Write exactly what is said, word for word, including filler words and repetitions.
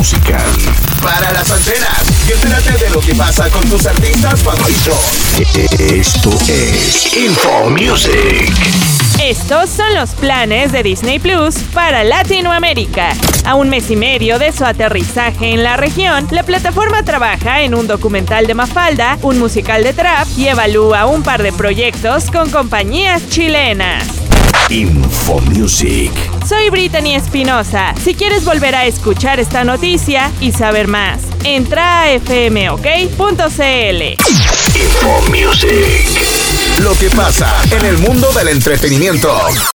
musical. Para las antenas y entérate de lo que pasa con tus artistas favoritos. Esto es Info Music. Estos son los planes de Disney Plus para Latinoamérica. A un mes y medio de su aterrizaje en la región, la plataforma trabaja en un documental de Mafalda, un musical de trap y evalúa un par de proyectos con compañías chilenas. Info Music. Soy Brittany Espinosa. Si quieres volver a escuchar esta noticia y saber más, entra a f m o k punto c l. Info Music. Lo que pasa en el mundo del entretenimiento.